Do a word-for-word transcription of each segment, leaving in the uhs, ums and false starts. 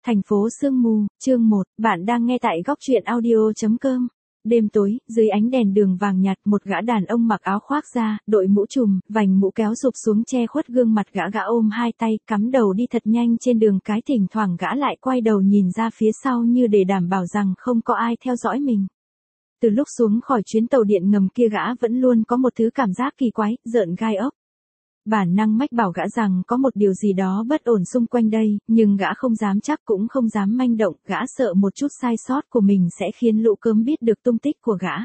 Thành phố sương mù, chương một, bạn đang nghe tại góc truyện audio chấm com. Đêm tối, dưới ánh đèn đường vàng nhạt, một gã đàn ông mặc áo khoác da, đội mũ trùm, vành mũ kéo rụp xuống che khuất gương mặt gã gã ôm hai tay, cắm đầu đi thật nhanh trên đường cái, thỉnh thoảng gã lại quay đầu nhìn ra phía sau như để đảm bảo rằng không có ai theo dõi mình. Từ lúc xuống khỏi chuyến tàu điện ngầm kia gã vẫn luôn có một thứ cảm giác kỳ quái, rợn gai ốc. Bản năng mách bảo gã rằng có một điều gì đó bất ổn xung quanh đây, nhưng gã không dám chắc cũng không dám manh động, gã sợ một chút sai sót của mình sẽ khiến lũ cớm biết được tung tích của gã.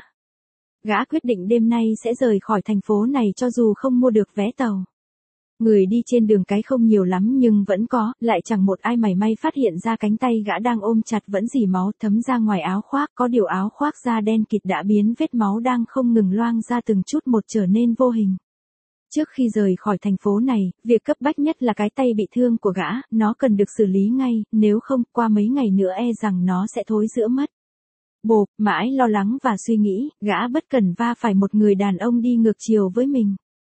Gã quyết định đêm nay sẽ rời khỏi thành phố này cho dù không mua được vé tàu. Người đi trên đường cái không nhiều lắm nhưng vẫn có, lại chẳng một ai mảy may phát hiện ra cánh tay gã đang ôm chặt vẫn rỉ máu thấm ra ngoài áo khoác, có điều áo khoác da đen kịt đã biến vết máu đang không ngừng loang ra từng chút một trở nên vô hình. Trước khi rời khỏi thành phố này, việc cấp bách nhất là cái tay bị thương của gã, nó cần được xử lý ngay, nếu không, qua mấy ngày nữa e rằng nó sẽ thối rữa mất. Bộp, mãi lo lắng và suy nghĩ, gã bất cẩn va phải một người đàn ông đi ngược chiều với mình.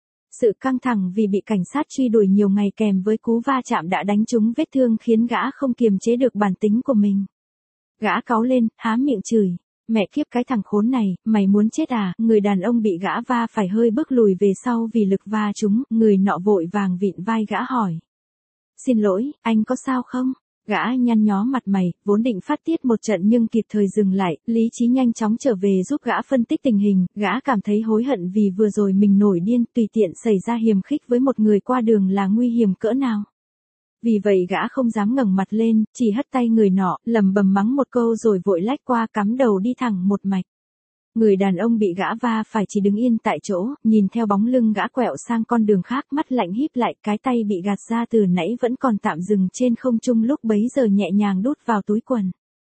Sự căng thẳng vì bị cảnh sát truy đuổi nhiều ngày kèm với cú va chạm đã đánh trúng vết thương khiến gã không kiềm chế được bản tính của mình. Gã cáu lên, há miệng chửi. Mẹ kiếp cái thằng khốn này, mày muốn chết à? Người đàn ông bị gã va phải hơi bước lùi về sau vì lực va trúng, người nọ vội vàng vịn vai gã hỏi. Xin lỗi, anh có sao không? Gã nhăn nhó mặt mày, vốn định phát tiết một trận nhưng kịp thời dừng lại, lý trí nhanh chóng trở về giúp gã phân tích tình hình, gã cảm thấy hối hận vì vừa rồi mình nổi điên, tùy tiện xảy ra hiềm khích với một người qua đường là nguy hiểm cỡ nào. Vì vậy gã không dám ngẩng mặt lên, chỉ hất tay người nọ, lầm bầm mắng một câu rồi vội lách qua cắm đầu đi thẳng một mạch. Người đàn ông bị gã va phải chỉ đứng yên tại chỗ, nhìn theo bóng lưng gã quẹo sang con đường khác, mắt lạnh híp lại, cái tay bị gạt ra từ nãy vẫn còn tạm dừng trên không trung lúc bấy giờ nhẹ nhàng đút vào túi quần.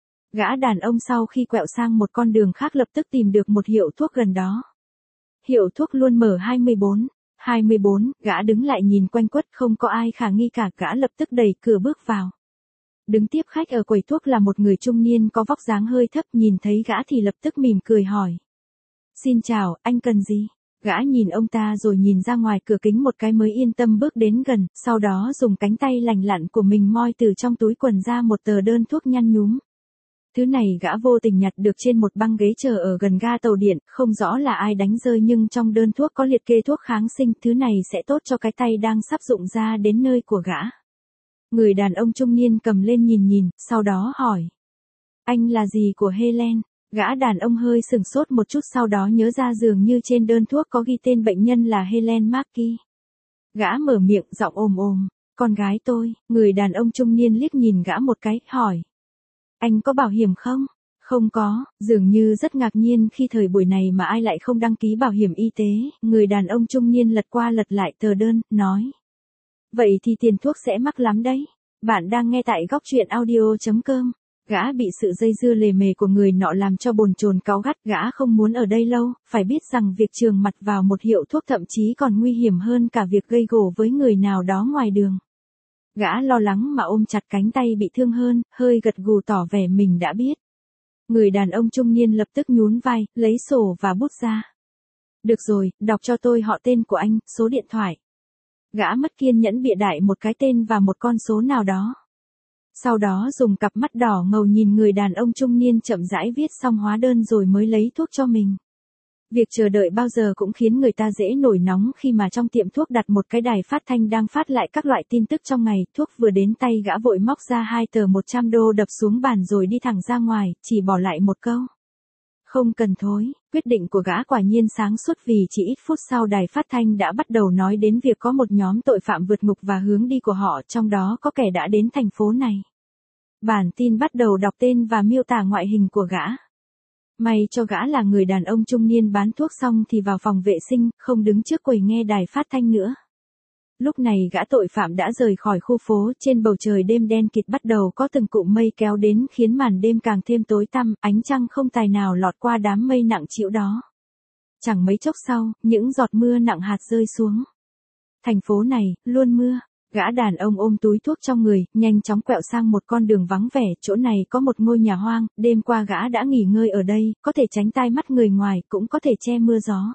Gã đàn ông sau khi quẹo sang một con đường khác lập tức tìm được một hiệu thuốc gần đó. Hiệu thuốc luôn mở hai mươi bốn. hai mươi bốn, gã đứng lại nhìn quanh quất không có ai khả nghi cả, gã lập tức đẩy cửa bước vào. Đứng tiếp khách ở quầy thuốc là một người trung niên có vóc dáng hơi thấp, nhìn thấy gã thì lập tức mỉm cười hỏi. Xin chào, anh cần gì? Gã nhìn ông ta rồi nhìn ra ngoài cửa kính một cái mới yên tâm bước đến gần, sau đó dùng cánh tay lành lặn của mình moi từ trong túi quần ra một tờ đơn thuốc nhăn nhúm. Thứ này gã vô tình nhặt được trên một băng ghế chờ ở gần ga tàu điện, không rõ là ai đánh rơi nhưng trong đơn thuốc có liệt kê thuốc kháng sinh, thứ này sẽ tốt cho cái tay đang sắp rụng ra đến nơi của gã. Người đàn ông trung niên cầm lên nhìn nhìn, sau đó hỏi. Anh là gì của Helen? Gã đàn ông hơi sửng sốt một chút sau đó nhớ ra dường như trên đơn thuốc có ghi tên bệnh nhân là Helen Markey. Gã mở miệng giọng ồm ồm, con gái tôi. Người đàn ông trung niên liếc nhìn gã một cái, hỏi. Anh có bảo hiểm không? Không có, dường như rất ngạc nhiên khi thời buổi này mà ai lại không đăng ký bảo hiểm y tế, người đàn ông trung niên lật qua lật lại tờ đơn, nói. Vậy thì tiền thuốc sẽ mắc lắm đấy. Bạn đang nghe tại góc truyện audio chấm com. Gã bị sự dây dưa lề mề của người nọ làm cho bồn chồn cáu gắt, gã không muốn ở đây lâu, phải biết rằng việc trường mặt vào một hiệu thuốc thậm chí còn nguy hiểm hơn cả việc gây gổ với người nào đó ngoài đường. Gã lo lắng mà ôm chặt cánh tay bị thương hơn, hơi gật gù tỏ vẻ mình đã biết. Người đàn ông trung niên lập tức nhún vai, lấy sổ và bút ra. Được rồi, đọc cho tôi họ tên của anh, số điện thoại. Gã mất kiên nhẫn bịa đại một cái tên và một con số nào đó. Sau đó dùng cặp mắt đỏ ngầu nhìn người đàn ông trung niên chậm rãi viết xong hóa đơn rồi mới lấy thuốc cho mình. Việc chờ đợi bao giờ cũng khiến người ta dễ nổi nóng khi mà trong tiệm thuốc đặt một cái đài phát thanh đang phát lại các loại tin tức trong ngày. Thuốc vừa đến tay gã vội móc ra hai tờ một trăm đô đập xuống bàn rồi đi thẳng ra ngoài, chỉ bỏ lại một câu. Không cần thối. Quyết định của gã quả nhiên sáng suốt vì chỉ ít phút sau đài phát thanh đã bắt đầu nói đến việc có một nhóm tội phạm vượt ngục và hướng đi của họ, trong đó có kẻ đã đến thành phố này. Bản tin bắt đầu đọc tên và miêu tả ngoại hình của gã. May cho gã là người đàn ông trung niên bán thuốc xong thì vào phòng vệ sinh, không đứng trước quầy nghe đài phát thanh nữa. Lúc này gã tội phạm đã rời khỏi khu phố, trên bầu trời đêm đen kịt bắt đầu có từng cụm mây kéo đến khiến màn đêm càng thêm tối tăm, ánh trăng không tài nào lọt qua đám mây nặng trĩu đó. Chẳng mấy chốc sau, những giọt mưa nặng hạt rơi xuống. Thành phố này, luôn mưa. Gã đàn ông ôm túi thuốc trong người, nhanh chóng quẹo sang một con đường vắng vẻ, chỗ này có một ngôi nhà hoang, đêm qua gã đã nghỉ ngơi ở đây, có thể tránh tai mắt người ngoài, cũng có thể che mưa gió.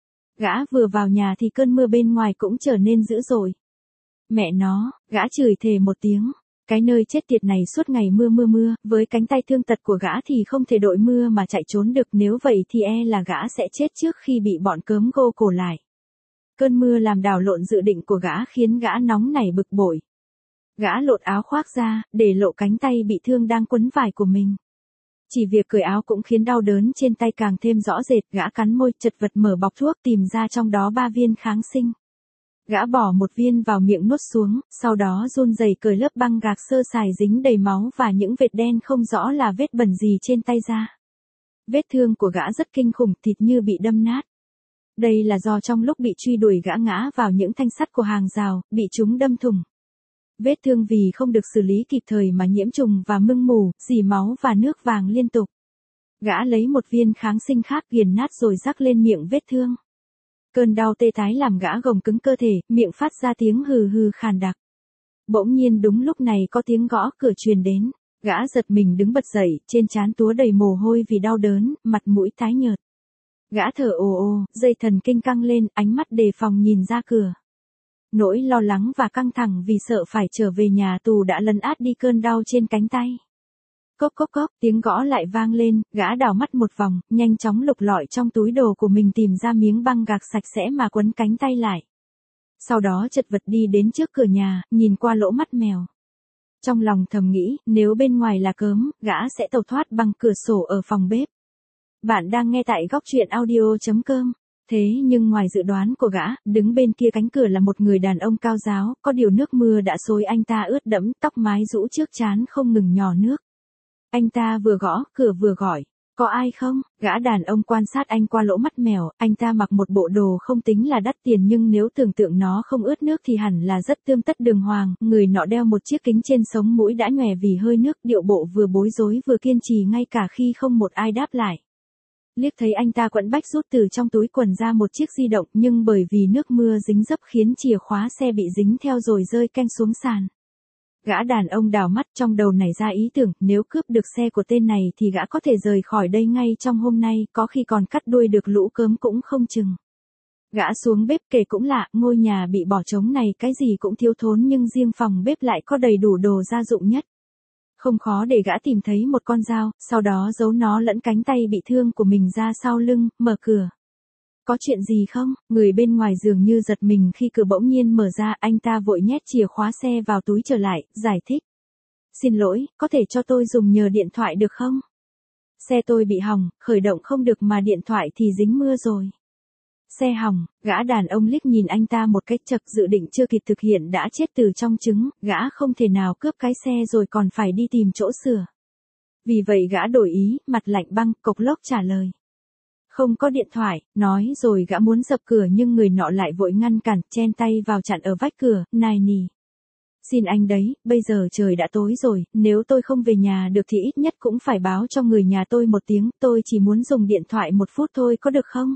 Gã vừa vào nhà thì cơn mưa bên ngoài cũng trở nên dữ dội. Mẹ nó, gã chửi thề một tiếng. Cái nơi chết tiệt này suốt ngày mưa mưa mưa, với cánh tay thương tật của gã thì không thể đội mưa mà chạy trốn được, nếu vậy thì e là gã sẽ chết trước khi bị bọn cớm gô cổ lại. Cơn mưa làm đảo lộn dự định của gã khiến gã nóng nảy bực bội. Gã lột áo khoác ra, để lộ cánh tay bị thương đang quấn vải của mình. Chỉ việc cởi áo cũng khiến đau đớn trên tay càng thêm rõ rệt, gã cắn môi, chật vật mở bọc thuốc tìm ra trong đó ba viên kháng sinh. Gã bỏ một viên vào miệng nuốt xuống, sau đó run rẩy cởi lớp băng gạc sơ sài dính đầy máu và những vệt đen không rõ là vết bẩn gì trên tay ra. Vết thương của gã rất kinh khủng, thịt như bị đâm nát. Đây là do trong lúc bị truy đuổi gã ngã vào những thanh sắt của hàng rào, bị chúng đâm thủng. Vết thương vì không được xử lý kịp thời mà nhiễm trùng và mưng mủ, rỉ máu và nước vàng liên tục. Gã lấy một viên kháng sinh khác nghiền nát rồi rắc lên miệng vết thương. Cơn đau tê tái làm gã gồng cứng cơ thể, miệng phát ra tiếng hừ hừ khàn đặc. Bỗng nhiên đúng lúc này có tiếng gõ cửa truyền đến. Gã giật mình đứng bật dậy, trên trán túa đầy mồ hôi vì đau đớn, mặt mũi tái nhợt. Gã thở ồ ồ, dây thần kinh căng lên, ánh mắt đề phòng nhìn ra cửa. Nỗi lo lắng và căng thẳng vì sợ phải trở về nhà tù đã lấn át đi cơn đau trên cánh tay. Cốc cốc cốc, tiếng gõ lại vang lên, gã đảo mắt một vòng, nhanh chóng lục lọi trong túi đồ của mình tìm ra miếng băng gạc sạch sẽ mà quấn cánh tay lại. Sau đó chật vật đi đến trước cửa nhà, nhìn qua lỗ mắt mèo. Trong lòng thầm nghĩ, nếu bên ngoài là cớm, gã sẽ tẩu thoát bằng cửa sổ ở phòng bếp. Bạn đang nghe tại góc truyện audio chấm com. Thế nhưng ngoài dự đoán của gã, đứng bên kia cánh cửa là một người đàn ông cao ráo, có điều nước mưa đã xối anh ta ướt đẫm, tóc mái rũ trước trán không ngừng nhỏ nước. Anh ta vừa gõ cửa vừa gọi, có ai không? Gã đàn ông quan sát anh qua lỗ mắt mèo, anh ta mặc một bộ đồ không tính là đắt tiền nhưng nếu tưởng tượng nó không ướt nước thì hẳn là rất tươm tất đường hoàng, người nọ đeo một chiếc kính trên sống mũi đã nhòe vì hơi nước, điệu bộ vừa bối rối vừa kiên trì ngay cả khi không một ai đáp lại. Liếc thấy anh ta quẫn bách rút từ trong túi quần ra một chiếc di động nhưng bởi vì nước mưa dính dấp khiến chìa khóa xe bị dính theo rồi rơi keng xuống sàn. Gã đàn ông đảo mắt trong đầu nảy ra ý tưởng nếu cướp được xe của tên này thì gã có thể rời khỏi đây ngay trong hôm nay, có khi còn cắt đuôi được lũ cớm cũng không chừng. Gã xuống bếp kể cũng lạ, ngôi nhà bị bỏ trống này cái gì cũng thiếu thốn nhưng riêng phòng bếp lại có đầy đủ đồ gia dụng nhất. Không khó để gã tìm thấy một con dao, sau đó giấu nó lẫn cánh tay bị thương của mình ra sau lưng, mở cửa. Có chuyện gì không? Người bên ngoài dường như giật mình khi cửa bỗng nhiên mở ra, anh ta vội nhét chìa khóa xe vào túi trở lại, giải thích. Xin lỗi, có thể cho tôi dùng nhờ điện thoại được không? Xe tôi bị hỏng, khởi động không được mà điện thoại thì dính mưa rồi. Xe hỏng, gã đàn ông liếc nhìn anh ta một cách chậc, dự định chưa kịp thực hiện đã chết từ trong trứng, gã không thể nào cướp cái xe rồi còn phải đi tìm chỗ sửa. Vì vậy gã đổi ý, mặt lạnh băng, cộc lốc trả lời. Không có điện thoại, nói rồi gã muốn dập cửa nhưng người nọ lại vội ngăn cản, chen tay vào chặn ở vách cửa, nài nỉ. Xin anh đấy, bây giờ trời đã tối rồi, nếu tôi không về nhà được thì ít nhất cũng phải báo cho người nhà tôi một tiếng, tôi chỉ muốn dùng điện thoại một phút thôi có được không?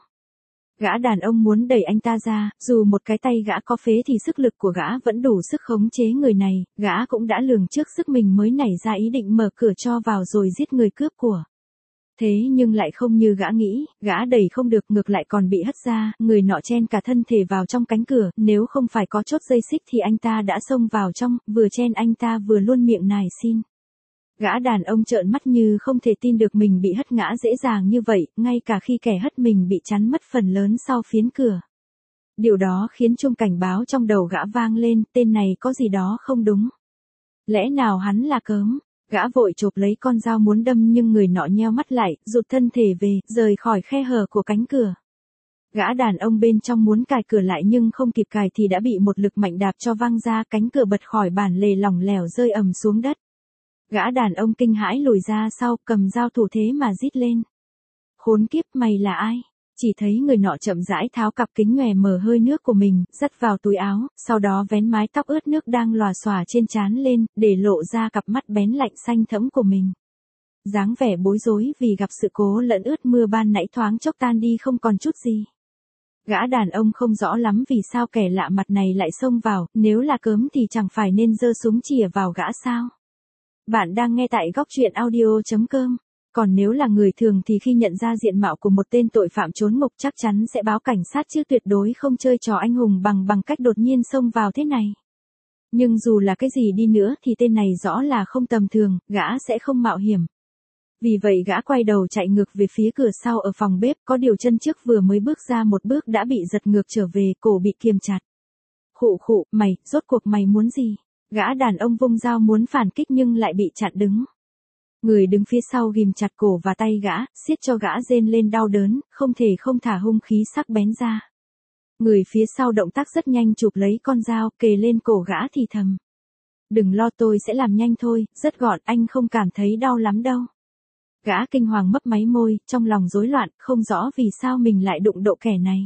Gã đàn ông muốn đẩy anh ta ra, dù một cái tay gã có phế thì sức lực của gã vẫn đủ sức khống chế người này, gã cũng đã lường trước sức mình mới nảy ra ý định mở cửa cho vào rồi giết người cướp của. Thế nhưng lại không như gã nghĩ, gã đẩy không được ngược lại còn bị hất ra, người nọ chen cả thân thể vào trong cánh cửa, nếu không phải có chốt dây xích thì anh ta đã xông vào trong, vừa chen anh ta vừa luôn miệng nài xin. Gã đàn ông trợn mắt như không thể tin được mình bị hất ngã dễ dàng như vậy, ngay cả khi kẻ hất mình bị chắn mất phần lớn sau phiến cửa. Điều đó khiến chuông cảnh báo trong đầu gã vang lên, tên này có gì đó không đúng. Lẽ nào hắn là cớm? Gã vội chộp lấy con dao muốn đâm nhưng người nọ nheo mắt lại, rụt thân thể về, rời khỏi khe hở của cánh cửa. Gã đàn ông bên trong muốn cài cửa lại nhưng không kịp cài thì đã bị một lực mạnh đạp cho văng ra, cánh cửa bật khỏi bản lề lỏng lẻo rơi ầm xuống đất. Gã đàn ông kinh hãi lùi ra sau, cầm dao thủ thế mà rít lên. Khốn kiếp, mày là ai? Chỉ thấy người nọ chậm rãi tháo cặp kính nhòe mở hơi nước của mình, dắt vào túi áo, sau đó vén mái tóc ướt nước đang lòa xòa trên trán lên, để lộ ra cặp mắt bén lạnh xanh thẫm của mình. Dáng vẻ bối rối vì gặp sự cố lẫn ướt mưa ban nãy thoáng chốc tan đi không còn chút gì. Gã đàn ông không rõ lắm vì sao kẻ lạ mặt này lại xông vào, nếu là cớm thì chẳng phải nên giơ súng chĩa vào gã sao? Bạn đang nghe tại góc truyện audio chấm com. Còn nếu là người thường thì khi nhận ra diện mạo của một tên tội phạm trốn ngục chắc chắn sẽ báo cảnh sát chứ tuyệt đối không chơi trò anh hùng bằng bằng cách đột nhiên xông vào thế này. Nhưng dù là cái gì đi nữa thì tên này rõ là không tầm thường, gã sẽ không mạo hiểm. Vì vậy gã quay đầu chạy ngược về phía cửa sau ở phòng bếp, có điều chân trước vừa mới bước ra một bước đã bị giật ngược trở về, cổ bị kiềm chặt. Khụ khụ, mày, rốt cuộc mày muốn gì? Gã đàn ông vung dao muốn phản kích nhưng lại bị chặn đứng. Người đứng phía sau ghim chặt cổ và tay gã, siết cho gã rên lên đau đớn, không thể không thả hung khí sắc bén ra. Người phía sau động tác rất nhanh chụp lấy con dao, kề lên cổ gã thì thầm. Đừng lo, tôi sẽ làm nhanh thôi, rất gọn, anh không cảm thấy đau lắm đâu. Gã kinh hoàng mấp máy môi, trong lòng rối loạn, không rõ vì sao mình lại đụng độ kẻ này.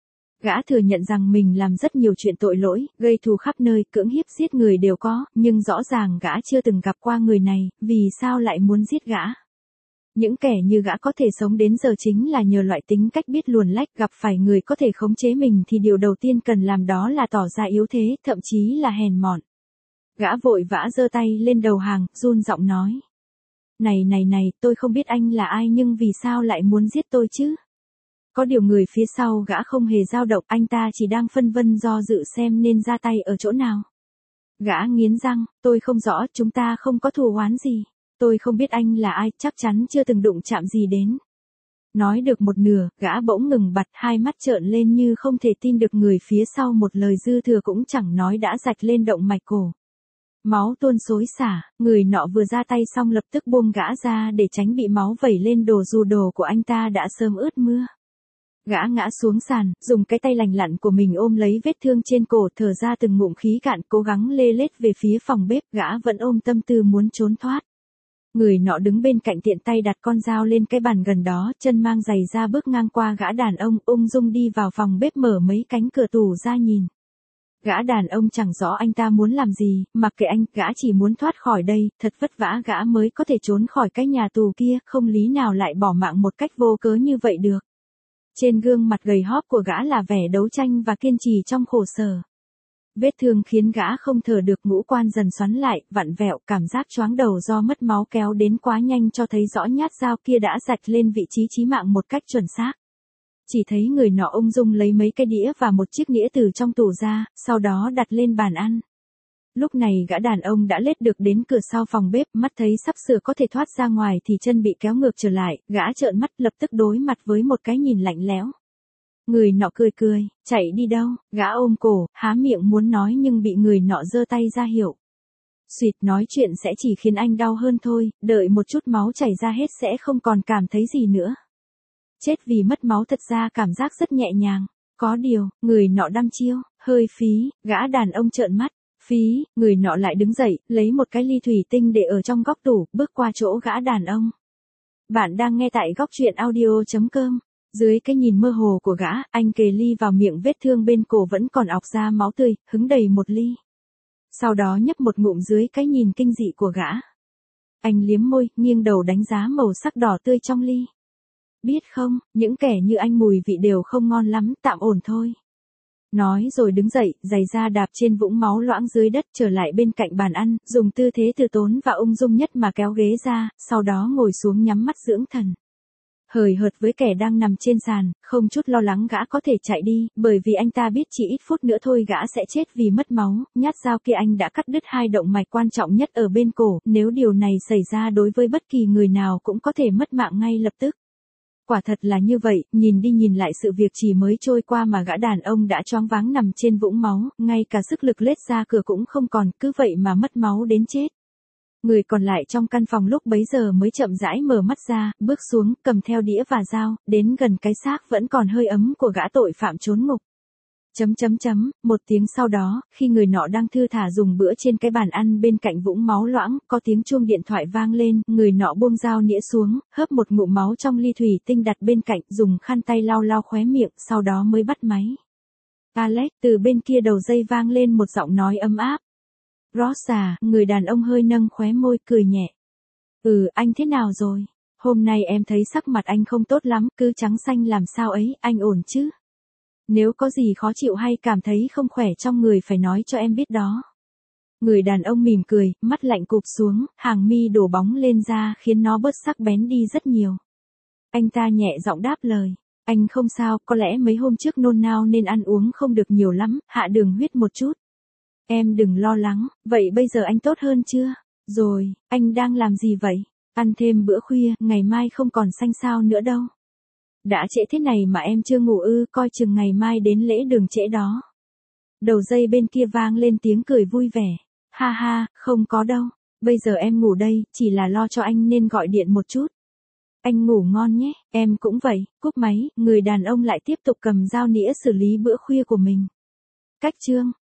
Gã thừa nhận rằng mình làm rất nhiều chuyện tội lỗi, gây thù khắp nơi, cưỡng hiếp giết người đều có, nhưng rõ ràng gã chưa từng gặp qua người này, vì sao lại muốn giết gã. Những kẻ như gã có thể sống đến giờ chính là nhờ loại tính cách biết luồn lách, gặp phải người có thể khống chế mình thì điều đầu tiên cần làm đó là tỏ ra yếu thế, thậm chí là hèn mọn. Gã vội vã giơ tay lên đầu hàng, run giọng nói. Này này này, tôi không biết anh là ai nhưng vì sao lại muốn giết tôi chứ? Có điều người phía sau gã không hề dao động, anh ta chỉ đang phân vân do dự xem nên ra tay ở chỗ nào. Gã nghiến răng, tôi không rõ, chúng ta không có thù oán gì. Tôi không biết anh là ai, chắc chắn chưa từng đụng chạm gì đến. Nói được một nửa, gã bỗng ngừng bặt, hai mắt trợn lên như không thể tin được, người phía sau một lời dư thừa cũng chẳng nói đã rạch lên động mạch cổ. Máu tuôn xối xả, người nọ vừa ra tay xong lập tức buông gã ra để tránh bị máu vẩy lên đồ, dù đồ của anh ta đã sớm ướt mưa. Gã ngã xuống sàn, dùng cái tay lành lặn của mình ôm lấy vết thương trên cổ, thở ra từng ngụm khí cạn, cố gắng lê lết về phía phòng bếp, gã vẫn ôm tâm tư muốn trốn thoát. Người nọ đứng bên cạnh tiện tay đặt con dao lên cái bàn gần đó, chân mang giày ra bước ngang qua gã đàn ông, ung dung đi vào phòng bếp, mở mấy cánh cửa tủ ra nhìn. Gã đàn ông chẳng rõ anh ta muốn làm gì, mặc kệ anh, gã chỉ muốn thoát khỏi đây, thật vất vả gã mới có thể trốn khỏi cái nhà tù kia, không lý nào lại bỏ mạng một cách vô cớ như vậy được. Trên gương mặt gầy hóp của gã là vẻ đấu tranh và kiên trì trong khổ sở. Vết thương khiến gã không thở được, ngũ quan dần xoắn lại, vặn vẹo, cảm giác choáng đầu do mất máu kéo đến quá nhanh cho thấy rõ nhát dao kia đã rạch lên vị trí chí mạng một cách chuẩn xác. Chỉ thấy người nọ ung dung lấy mấy cái đĩa và một chiếc nĩa từ trong tủ ra, sau đó đặt lên bàn ăn. Lúc này gã đàn ông đã lết được đến cửa sau phòng bếp, mắt thấy sắp sửa có thể thoát ra ngoài thì chân bị kéo ngược trở lại, gã trợn mắt lập tức đối mặt với một cái nhìn lạnh lẽo. Người nọ cười cười, chạy đi đâu, gã ôm cổ, há miệng muốn nói nhưng bị người nọ giơ tay ra hiệu. Xuyệt, nói chuyện sẽ chỉ khiến anh đau hơn thôi, đợi một chút máu chảy ra hết sẽ không còn cảm thấy gì nữa. Chết vì mất máu thật ra cảm giác rất nhẹ nhàng, có điều, người nọ đăm chiêu, hơi phí, gã đàn ông trợn mắt. Phí, người nọ lại đứng dậy, lấy một cái ly thủy tinh để ở trong góc tủ, bước qua chỗ gã đàn ông. Bạn đang nghe tại góc truyện audio chấm com. Dưới cái nhìn mơ hồ của gã, anh kề ly vào miệng, vết thương bên cổ vẫn còn ọc ra máu tươi, hứng đầy một ly. Sau đó nhấp một ngụm dưới cái nhìn kinh dị của gã. Anh liếm môi, nghiêng đầu đánh giá màu sắc đỏ tươi trong ly. Biết không, những kẻ như anh mùi vị đều không ngon lắm, tạm ổn thôi. Nói rồi đứng dậy, giày da đạp trên vũng máu loãng dưới đất, trở lại bên cạnh bàn ăn, dùng tư thế từ tốn và ung dung nhất mà kéo ghế ra, sau đó ngồi xuống nhắm mắt dưỡng thần. Hời hợt với kẻ đang nằm trên sàn, không chút lo lắng gã có thể chạy đi, bởi vì anh ta biết chỉ ít phút nữa thôi gã sẽ chết vì mất máu, nhát dao kia anh đã cắt đứt hai động mạch quan trọng nhất ở bên cổ, nếu điều này xảy ra đối với bất kỳ người nào cũng có thể mất mạng ngay lập tức. Quả thật là như vậy, nhìn đi nhìn lại sự việc chỉ mới trôi qua mà gã đàn ông đã choáng váng nằm trên vũng máu, ngay cả sức lực lết ra cửa cũng không còn, cứ vậy mà mất máu đến chết. Người còn lại trong căn phòng lúc bấy giờ mới chậm rãi mở mắt ra, bước xuống, cầm theo đĩa và dao, đến gần cái xác vẫn còn hơi ấm của gã tội phạm trốn ngục. Chấm chấm chấm, một tiếng sau đó, khi người nọ đang thư thả dùng bữa trên cái bàn ăn bên cạnh vũng máu loãng, có tiếng chuông điện thoại vang lên, người nọ buông dao nĩa xuống, hớp một ngụm máu trong ly thủy tinh đặt bên cạnh, dùng khăn tay lau lau khóe miệng, sau đó mới bắt máy. Alex, từ bên kia đầu dây vang lên một giọng nói ấm áp. Rosa, người đàn ông hơi nâng khóe môi, cười nhẹ. Ừ, anh thế nào rồi? Hôm nay em thấy sắc mặt anh không tốt lắm, cứ trắng xanh làm sao ấy, anh ổn chứ? Nếu có gì khó chịu hay cảm thấy không khỏe trong người phải nói cho em biết đó. Người đàn ông mỉm cười, mắt lạnh cụp xuống, hàng mi đổ bóng lên da khiến nó bớt sắc bén đi rất nhiều. Anh ta nhẹ giọng đáp lời. Anh không sao, có lẽ mấy hôm trước nôn nao nên ăn uống không được nhiều lắm, hạ đường huyết một chút. Em đừng lo lắng, vậy bây giờ anh tốt hơn chưa? Rồi, anh đang làm gì vậy? Ăn thêm bữa khuya, ngày mai không còn xanh xao nữa đâu. Đã trễ thế này mà em chưa ngủ ư, coi chừng ngày mai đến lễ đường trễ đó. Đầu dây bên kia vang lên tiếng cười vui vẻ. Ha ha, không có đâu. Bây giờ em ngủ đây, chỉ là lo cho anh nên gọi điện một chút. Anh ngủ ngon nhé, em cũng vậy. Cúp máy, người đàn ông lại tiếp tục cầm dao nĩa xử lý bữa khuya của mình. Cách chương